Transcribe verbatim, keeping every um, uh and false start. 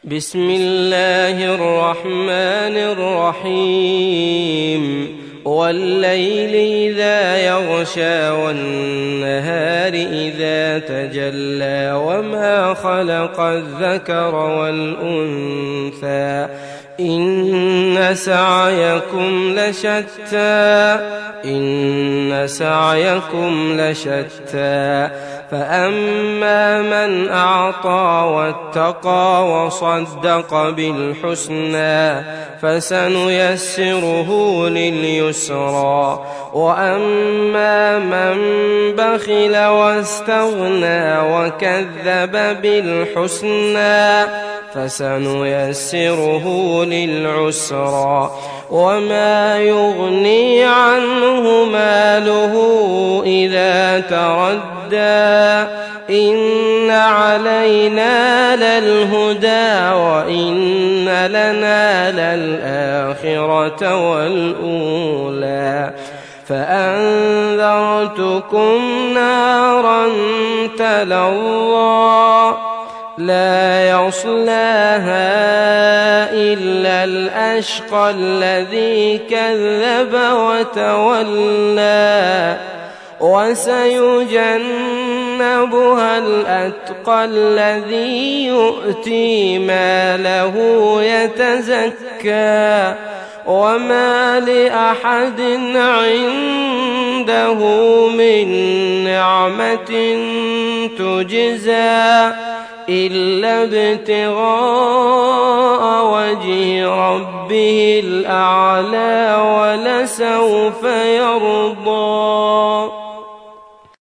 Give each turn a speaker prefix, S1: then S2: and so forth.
S1: بسم الله الرحمن الرحيم والليل إذا يغشى والنهار إذا تجلى وما خلق الذكر والأنثى إن سعيكم لشتى إن سعيكم لشتى فأما من أعطى واتقى وصدق بالحسنى فسنيسره لليسرى وأما من بخل واستغنى وكذب بالحسنى فسنيسره للعسرى وما يغني عنه ماله إذا تردى إن علينا للهدى وإن لنا للآخرة والأولى فأنذرتكم نارا تلظى لا يصلاها إلا الأشقى الذي كذب وتولى وسيجنبها الأتقى الذي يؤتي ماله يتزكى وما لأحد عنده من نعمة تجزى إلا ابتغاء وجه ربه الأعلى ولسوف يرضى.